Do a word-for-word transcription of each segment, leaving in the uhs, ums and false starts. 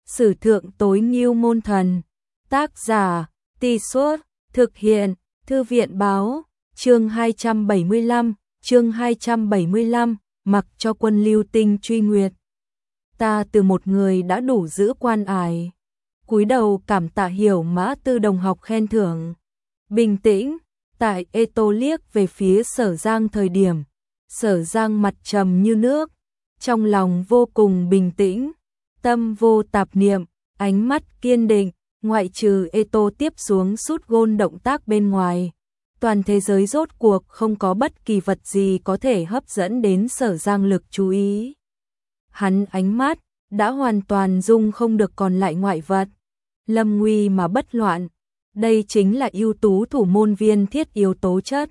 Sử thượng tối ngưu môn thần. Tác giả, Tì Suốt, thực hiện, Thư viện báo, chương hai trăm bảy mươi lăm, chương hai trăm bảy mươi lăm, mặc cho quân lưu tinh truy nguyệt. Ta từ một người đã đủ giữ quan ải. Cúi đầu cảm tạ Hiểu Mã Tư đồng học khen thưởng. Bình tĩnh, tại Ê Tô liếc về phía Sở Giang thời điểm. Sở Giang mặt trầm như nước, trong lòng vô cùng bình tĩnh, tâm vô tạp niệm, ánh mắt kiên định, ngoại trừ Ê Tô tiếp xuống sút gôn động tác bên ngoài. Toàn thế giới rốt cuộc không có bất kỳ vật gì có thể hấp dẫn đến Sở Giang lực chú ý. Hắn ánh mắt đã hoàn toàn dung không được còn lại ngoại vật. Lâm nguy mà bất loạn, đây chính là ưu tú thủ môn viên thiết yếu tố chất.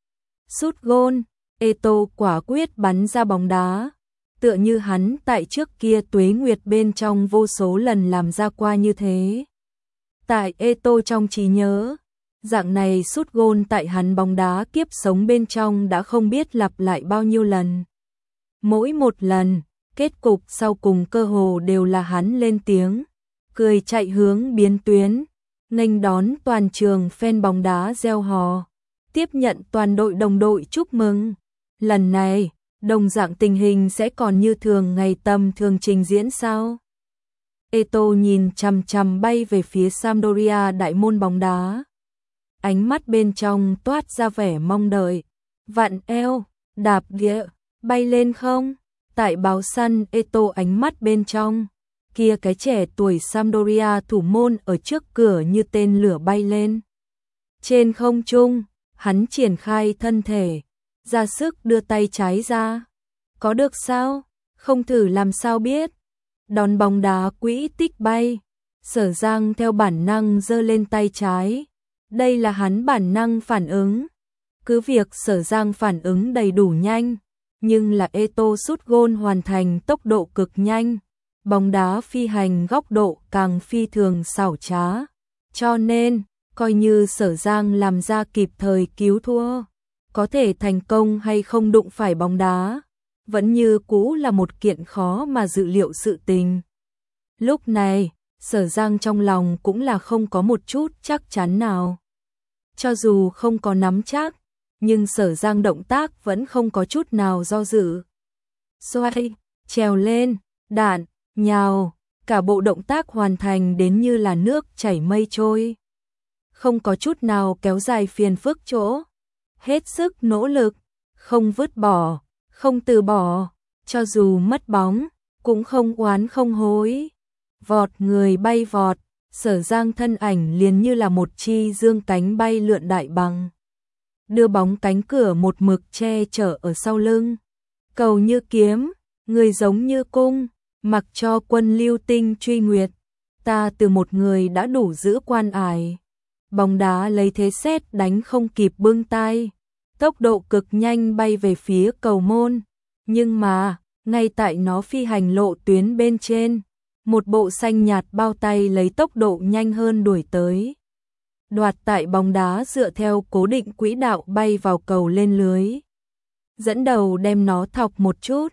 Sút gôn, Ê Tô quả quyết bắn ra bóng đá, tựa như hắn tại trước kia Tuế Nguyệt bên trong vô số lần làm ra qua như thế. Tại Ê Tô trong trí nhớ, dạng này sút gôn tại hắn bóng đá kiếp sống bên trong đã không biết lặp lại bao nhiêu lần. Mỗi một lần, kết cục sau cùng cơ hồ đều là hắn lên tiếng, cười chạy hướng biến tuyến, nghênh đón toàn trường fan bóng đá reo hò, tiếp nhận toàn đội đồng đội chúc mừng. Lần này, đồng dạng tình hình sẽ còn như thường ngày tầm thường trình diễn sao? Ê Tô nhìn chằm chằm bay về phía Sampdoria đại môn bóng đá. Ánh mắt bên trong toát ra vẻ mong đợi. Vặn eo, đạp địa, bay lên không? Tại báo săn Ê Tô ánh mắt bên trong. Kia cái trẻ tuổi Sampdoria thủ môn ở trước cửa như tên lửa bay lên. Trên không trung, hắn triển khai thân thể, ra sức đưa tay trái ra. Có được sao? Không thử làm sao biết. Đón bóng đá quỹ tích bay. Sở Giang theo bản năng giơ lên tay trái. Đây là hắn bản năng phản ứng. Cứ việc Sở Giang phản ứng đầy đủ nhanh, nhưng là Ê Tô sút gôn hoàn thành tốc độ cực nhanh. Bóng đá phi hành góc độ càng phi thường xảo trá. Cho nên, coi như Sở Giang làm ra kịp thời cứu thua, có thể thành công hay không đụng phải bóng đá, vẫn như cũ là một kiện khó mà dự liệu sự tình. Lúc này, Sở Giang trong lòng cũng là không có một chút chắc chắn nào. Cho dù không có nắm chắc, nhưng Sở Giang động tác vẫn không có chút nào do dự. Xoay, trèo lên, đạn, nhào, cả bộ động tác hoàn thành đến như là nước chảy mây trôi. Không có chút nào kéo dài phiền phức chỗ. Hết sức nỗ lực, không vứt bỏ, không từ bỏ, cho dù mất bóng, cũng không oán không hối. Vọt người bay vọt, Sở Giang thân ảnh liền như là một chi dương cánh bay lượn đại bằng. Đưa bóng cánh cửa một mực che chở ở sau lưng. Cầu như kiếm, người giống như cung, mặc cho quân lưu tinh truy nguyệt. Ta từ một người đã đủ giữ quan ải. Bóng đá lấy thế sét đánh không kịp bưng tay, tốc độ cực nhanh bay về phía cầu môn, nhưng mà, ngay tại nó phi hành lộ tuyến bên trên, một bộ xanh nhạt bao tay lấy tốc độ nhanh hơn đuổi tới. Đoạt tại bóng đá dựa theo cố định quỹ đạo bay vào cầu lên lưới. Dẫn đầu đem nó thọc một chút.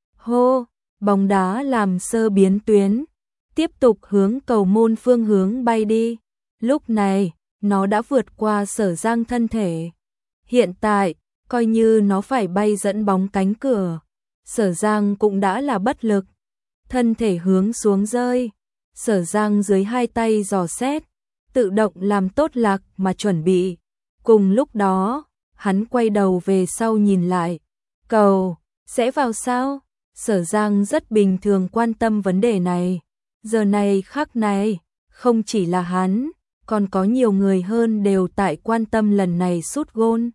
Hô, bóng đá làm sơ biến tuyến, tiếp tục hướng cầu môn phương hướng bay đi. Lúc này, nó đã vượt qua Sở Giang thân thể. Hiện tại, coi như nó phải bay dẫn bóng cánh cửa, Sở Giang cũng đã là bất lực. Thân thể hướng xuống rơi, Sở Giang dưới hai tay dò xét, tự động làm tốt lạc mà chuẩn bị. Cùng lúc đó, hắn quay đầu về sau nhìn lại. Cầu, sẽ vào sao? Sở Giang rất bình thường quan tâm vấn đề này. Giờ này khắc này, không chỉ là hắn, còn có nhiều người hơn đều tại quan tâm lần này sút gôn.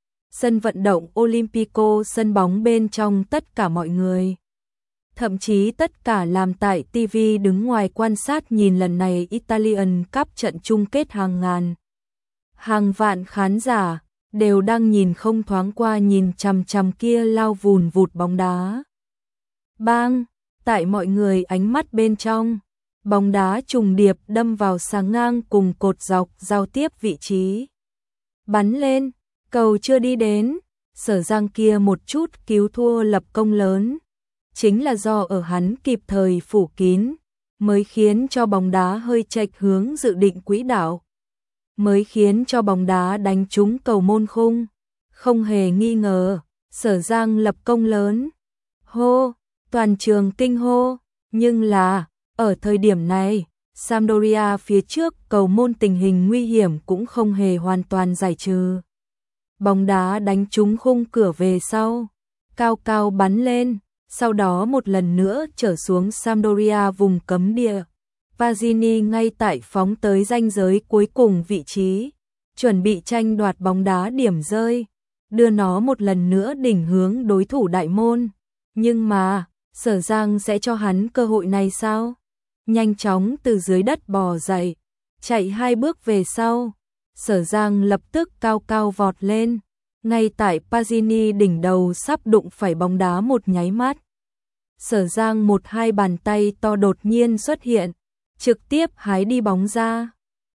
Sân vận động Olympico, sân bóng bên trong tất cả mọi người. Thậm chí tất cả làm tại ti vi đứng ngoài quan sát nhìn lần này Italian Cup trận chung kết hàng ngàn. Hàng vạn khán giả đều đang nhìn không thoáng qua nhìn chằm chằm kia lao vùn vụt bóng đá. Bang, tại mọi người ánh mắt bên trong, bóng đá trùng điệp đâm vào sáng ngang cùng cột dọc giao tiếp vị trí. Bắn lên, cầu chưa đi đến, Sở Giang kia một chút cứu thua lập công lớn. Chính là do ở hắn kịp thời phủ kín, mới khiến cho bóng đá hơi chệch hướng dự định quỹ đạo, mới khiến cho bóng đá đánh trúng cầu môn khung. Không hề nghi ngờ, Sở Giang lập công lớn. Hô, toàn trường kinh hô, nhưng là, ở thời điểm này, Sampdoria phía trước cầu môn tình hình nguy hiểm cũng không hề hoàn toàn giải trừ. Bóng đá đánh trúng khung cửa về sau, cao cao bắn lên, sau đó một lần nữa trở xuống Sampdoria vùng cấm địa. Pazini ngay tại phóng tới ranh giới cuối cùng vị trí, chuẩn bị tranh đoạt bóng đá điểm rơi, đưa nó một lần nữa đỉnh hướng đối thủ đại môn. Nhưng mà, Sở Giang sẽ cho hắn cơ hội này sao? Nhanh chóng từ dưới đất bò dậy, chạy hai bước về sau, Sở Giang lập tức cao cao vọt lên, ngay tại Pazini đỉnh đầu sắp đụng phải bóng đá một nháy mắt. Sở Giang một hai bàn tay to đột nhiên xuất hiện, trực tiếp hái đi bóng ra.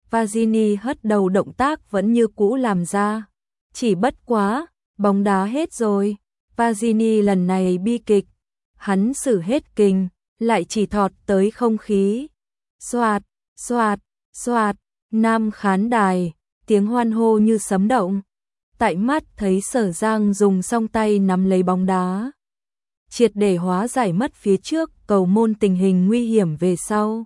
Pazini hất đầu, động tác vẫn như cũ làm ra, chỉ bất quá, bóng đá hết rồi. Pazini lần này bi kịch, hắn sử hết kình, lại chỉ thọt tới không khí. Xoạt, xoạt, xoạt, nam khán đài, tiếng hoan hô như sấm động. Tại mắt thấy Sở Giang dùng song tay nắm lấy bóng đá, triệt để hóa giải mất phía trước cầu môn tình hình nguy hiểm về sau.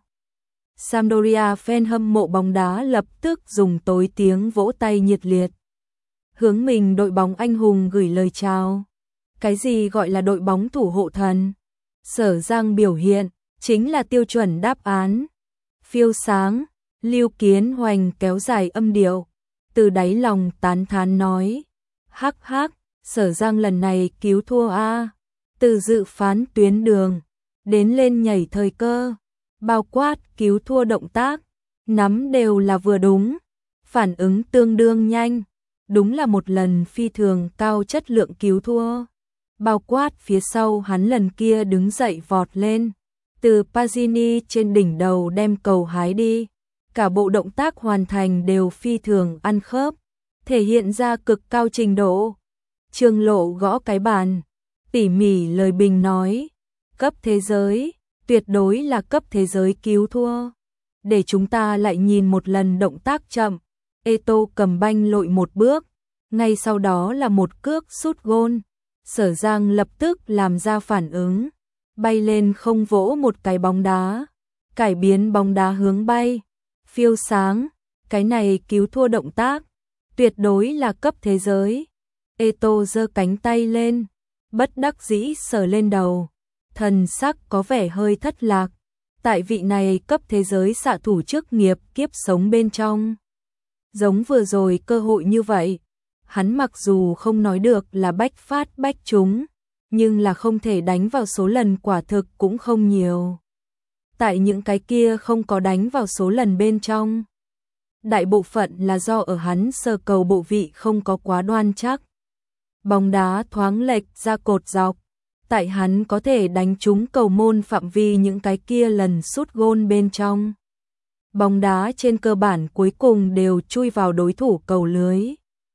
Sampdoria fan hâm mộ bóng đá lập tức dùng tối tiếng vỗ tay nhiệt liệt, hướng mình đội bóng anh hùng gửi lời chào. Cái gì gọi là đội bóng thủ hộ thần? Sở Giang biểu hiện chính là tiêu chuẩn đáp án. Phiêu sáng, Lưu Kiến Hoành kéo dài âm điệu, từ đáy lòng tán thán nói, hắc hắc, Sở Giang lần này cứu thua a. Từ dự phán tuyến đường đến lên nhảy thời cơ, bao quát cứu thua động tác, nắm đều là vừa đúng, phản ứng tương đương nhanh, đúng là một lần phi thường cao chất lượng cứu thua. Bao quát phía sau hắn lần kia đứng dậy vọt lên, từ Pazini trên đỉnh đầu đem cầu hái đi, cả bộ động tác hoàn thành đều phi thường ăn khớp, thể hiện ra cực cao trình độ. Trương Lộ gõ cái bàn, tỉ mỉ lời bình nói, cấp thế giới, tuyệt đối là cấp thế giới cứu thua. Để chúng ta lại nhìn một lần động tác chậm. Eto'o cầm banh lội một bước, ngay sau đó là một cước sút gôn. Sở Giang lập tức làm ra phản ứng, bay lên không vỗ một cái bóng đá, cải biến bóng đá hướng bay. Phiêu sáng, cái này cứu thua động tác, tuyệt đối là cấp thế giới. Eto'o giơ cánh tay lên, bất đắc dĩ sờ lên đầu, thần sắc có vẻ hơi thất lạc. Tại vị này cấp thế giới xạ thủ chức nghiệp kiếp sống bên trong, giống vừa rồi cơ hội như vậy, hắn mặc dù không nói được là bách phát bách trúng, nhưng là không thể đánh vào số lần quả thực cũng không nhiều. Tại những cái kia không có đánh vào số lần bên trong, đại bộ phận là do ở hắn sơ cầu bộ vị không có quá đoan chắc. Bóng đá thoáng lệch ra cột dọc, tại hắn có thể đánh trúng cầu môn phạm vi những cái kia lần sút gôn bên trong. Bóng đá trên cơ bản cuối cùng đều chui vào đối thủ cầu lưới.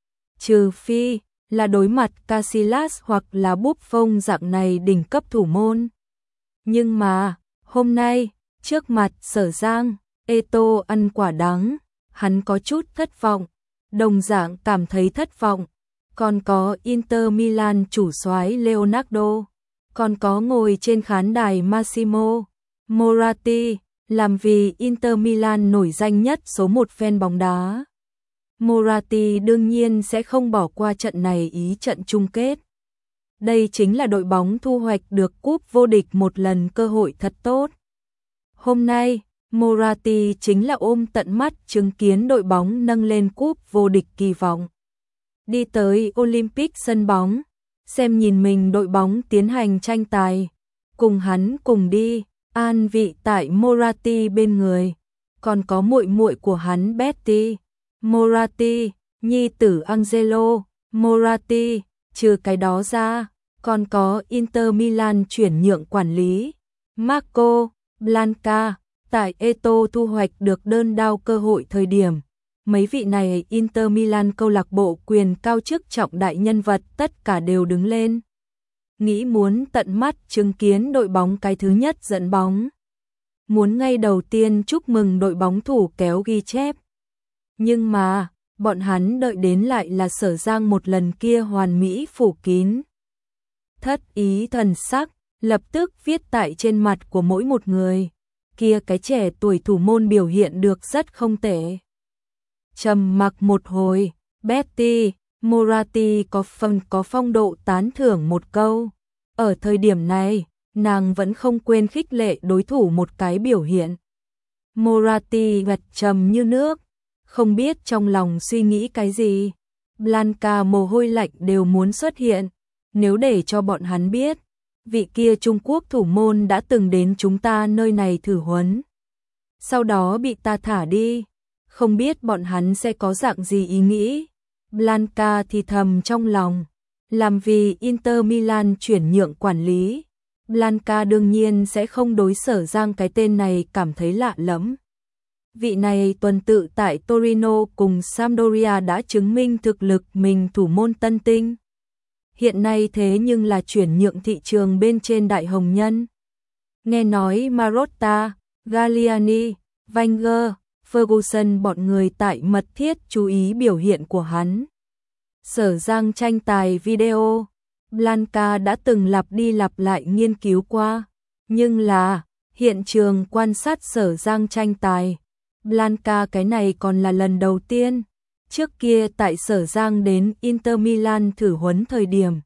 Trừ phi là đối mặt Casillas hoặc là Buffon dạng này đỉnh cấp thủ môn. Nhưng mà, hôm nay, trước mặt Sở Giang, Eto'o ăn quả đắng, hắn có chút thất vọng, đồng dạng cảm thấy thất vọng. Còn có Inter Milan chủ soái Leonardo, còn có ngồi trên khán đài Massimo Moratti, làm vì Inter Milan nổi danh nhất số một fan bóng đá. Moratti đương nhiên sẽ không bỏ qua trận này ý trận chung kết. Đây chính là đội bóng thu hoạch được cúp vô địch một lần cơ hội thật tốt. Hôm nay, Moratti chính là ôm tận mắt chứng kiến đội bóng nâng lên cúp vô địch kỳ vọng. Đi tới Olympic sân bóng, xem nhìn mình đội bóng tiến hành tranh tài, cùng hắn cùng đi, an vị tại Moratti bên người, còn có muội muội của hắn Betty Moratti, nhi tử Angelo Moratti, trừ cái đó ra, còn có Inter Milan chuyển nhượng quản lý Marco Blanca, tại Eto'o thu hoạch được đơn đao cơ hội thời điểm. Mấy vị này Inter Milan câu lạc bộ quyền cao chức trọng đại nhân vật tất cả đều đứng lên, nghĩ muốn tận mắt chứng kiến đội bóng cái thứ nhất dẫn bóng. muốn ngay đầu tiên chúc mừng đội bóng thủ kéo ghi chép. Nhưng mà, bọn hắn đợi đến lại là Sở Giang một lần kia hoàn mỹ phủ kín. Thất ý thần sắc, lập tức viết tại trên mặt của mỗi một người. Kia cái trẻ tuổi thủ môn biểu hiện được rất không tệ. Trầm mặc một hồi, Betty Moratti có phần có phong độ tán thưởng một câu. Ở thời điểm này, nàng vẫn không quên khích lệ đối thủ một cái biểu hiện. Moratti gật trầm như nước, không biết trong lòng suy nghĩ cái gì. Blanca mồ hôi lạnh đều muốn xuất hiện, nếu để cho bọn hắn biết, vị kia Trung Quốc thủ môn đã từng đến chúng ta nơi này thử huấn. Sau đó bị ta thả đi, không biết bọn hắn sẽ có dạng gì ý nghĩ. Blanca thì thầm trong lòng, làm vì Inter Milan chuyển nhượng quản lý. Blanca đương nhiên sẽ không đối Sở Giang cái tên này cảm thấy lạ lẫm. Vị này tuần tự tại Torino cùng Sampdoria đã chứng minh thực lực mình thủ môn tân tinh. Hiện nay thế nhưng là chuyển nhượng thị trường bên trên đại hồng nhân. Nghe nói Marotta, Galliani, Wenger, Ferguson bọn người tại mật thiết chú ý biểu hiện của hắn. Sở Giang tranh tài video, Blanca đã từng lặp đi lặp lại nghiên cứu qua, nhưng là hiện trường quan sát Sở Giang tranh tài, Blanca cái này còn là lần đầu tiên. Trước kia tại Sở Giang đến Inter Milan thử huấn thời điểm,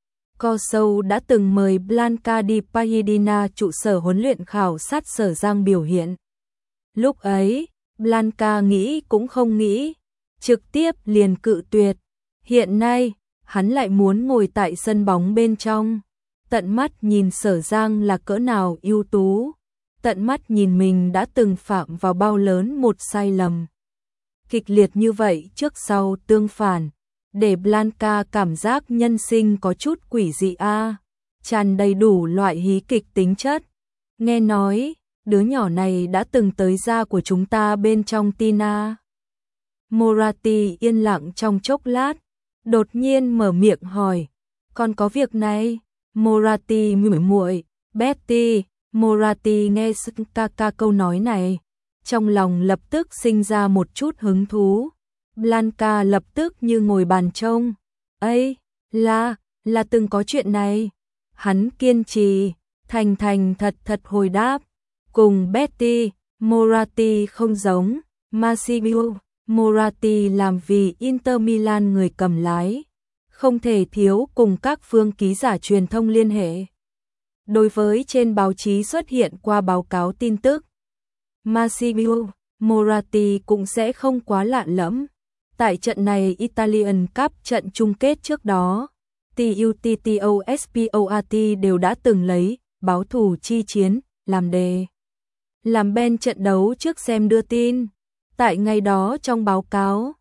Corso đã từng mời Blanca đi Pasadena trụ sở huấn luyện khảo sát Sở Giang biểu hiện. Lúc ấy, Blanca nghĩ cũng không nghĩ, trực tiếp liền cự tuyệt. Hiện nay, hắn lại muốn ngồi tại sân bóng bên trong, tận mắt nhìn Sở Giang là cỡ nào ưu tú, tận mắt nhìn mình đã từng phạm vào bao lớn một sai lầm. Kịch liệt như vậy trước sau tương phản, để Blanca cảm giác nhân sinh có chút quỷ dị a, tràn đầy đủ loại hí kịch tính chất. Nghe nói, đứa nhỏ này đã từng tới gia của chúng ta bên trong Tina. Moratti yên lặng trong chốc lát, đột nhiên mở miệng hỏi, còn có việc này? Moratti mỉm muội, Betty, Moratti nghe Kaka câu nói này, trong lòng lập tức sinh ra một chút hứng thú. Blanca lập tức như ngồi bàn trông. Ấy, là, là từng có chuyện này. Hắn kiên trì, thành thành thật thật hồi đáp. Cùng Betty, Moratti không giống. Massimo Moratti làm vì Inter Milan người cầm lái, không thể thiếu cùng các phương ký giả truyền thông liên hệ. Đối với trên báo chí xuất hiện qua báo cáo tin tức, Massimo Moratti cũng sẽ không quá lạ lẫm. Tại trận này Italian Cup trận chung kết trước đó, Tutto Sport đều đã từng lấy báo thủ chi chiến làm đề, làm bên trận đấu trước xem đưa tin. Tại ngày đó trong báo cáo,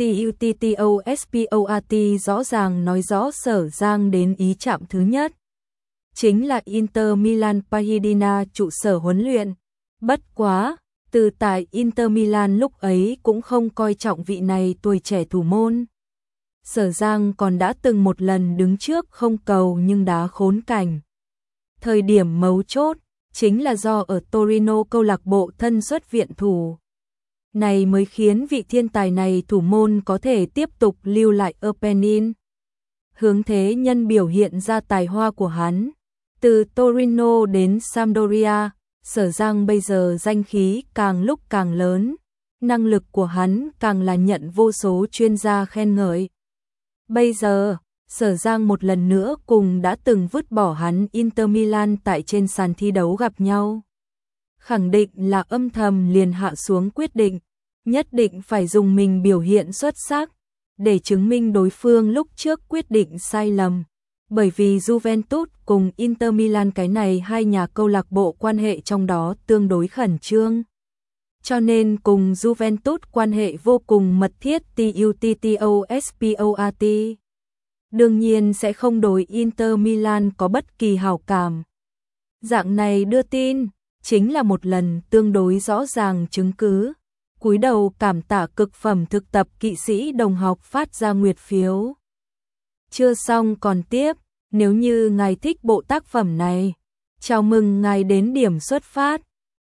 Tutto Sport rõ ràng nói rõ Sở Giang đến ý chạm thứ nhất, chính là Inter Milan Pasadena trụ sở huấn luyện. Bất quá, từ tại Inter Milan lúc ấy cũng không coi trọng vị này tuổi trẻ thủ môn. Sở Giang còn đã từng một lần đứng trước không cầu nhưng đá khốn cảnh. Thời điểm mấu chốt, chính là do ở Torino câu lạc bộ thân xuất viện thủ. Này mới khiến vị thiên tài này thủ môn có thể tiếp tục lưu lại ở Penin. Hướng thế nhân biểu hiện ra tài hoa của hắn. Từ Torino đến Sampdoria, Sở Giang bây giờ danh khí càng lúc càng lớn, năng lực của hắn càng là nhận vô số chuyên gia khen ngợi. Bây giờ, Sở Giang một lần nữa cùng đã từng vứt bỏ hắn Inter Milan tại trên sàn thi đấu gặp nhau. Khẳng định là âm thầm liền hạ xuống quyết định, nhất định phải dùng mình biểu hiện xuất sắc, để chứng minh đối phương lúc trước quyết định sai lầm. Bởi vì Juventus cùng Inter Milan cái này hai nhà câu lạc bộ quan hệ trong đó tương đối khẩn trương. Cho nên cùng Juventus quan hệ vô cùng mật thiết. Tutto Sport đương nhiên sẽ không đối Inter Milan có bất kỳ hảo cảm. Dạng này đưa tin, chính là một lần tương đối rõ ràng chứng cứ. Cúi đầu cảm tạ cực phẩm thực tập kỵ sĩ đồng học phát ra nguyệt phiếu. Chưa xong còn tiếp, nếu như ngài thích bộ tác phẩm này, chào mừng ngài đến điểm xuất phát.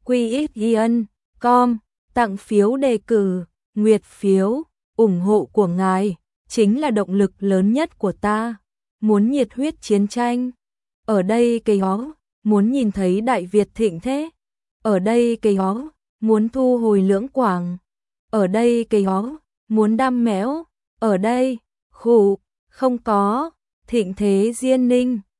quy ích yên com tặng phiếu đề cử, nguyệt phiếu, ủng hộ của ngài chính là động lực lớn nhất của ta. Muốn nhiệt huyết chiến tranh, ở đây cây ó, muốn nhìn thấy Đại Việt thịnh thế, ở đây cây ó, muốn thu hồi Lưỡng Quảng, ở đây cây ó, muốn đam mẽo, ở đây, khủ, không có, thịnh thế Diên Ninh.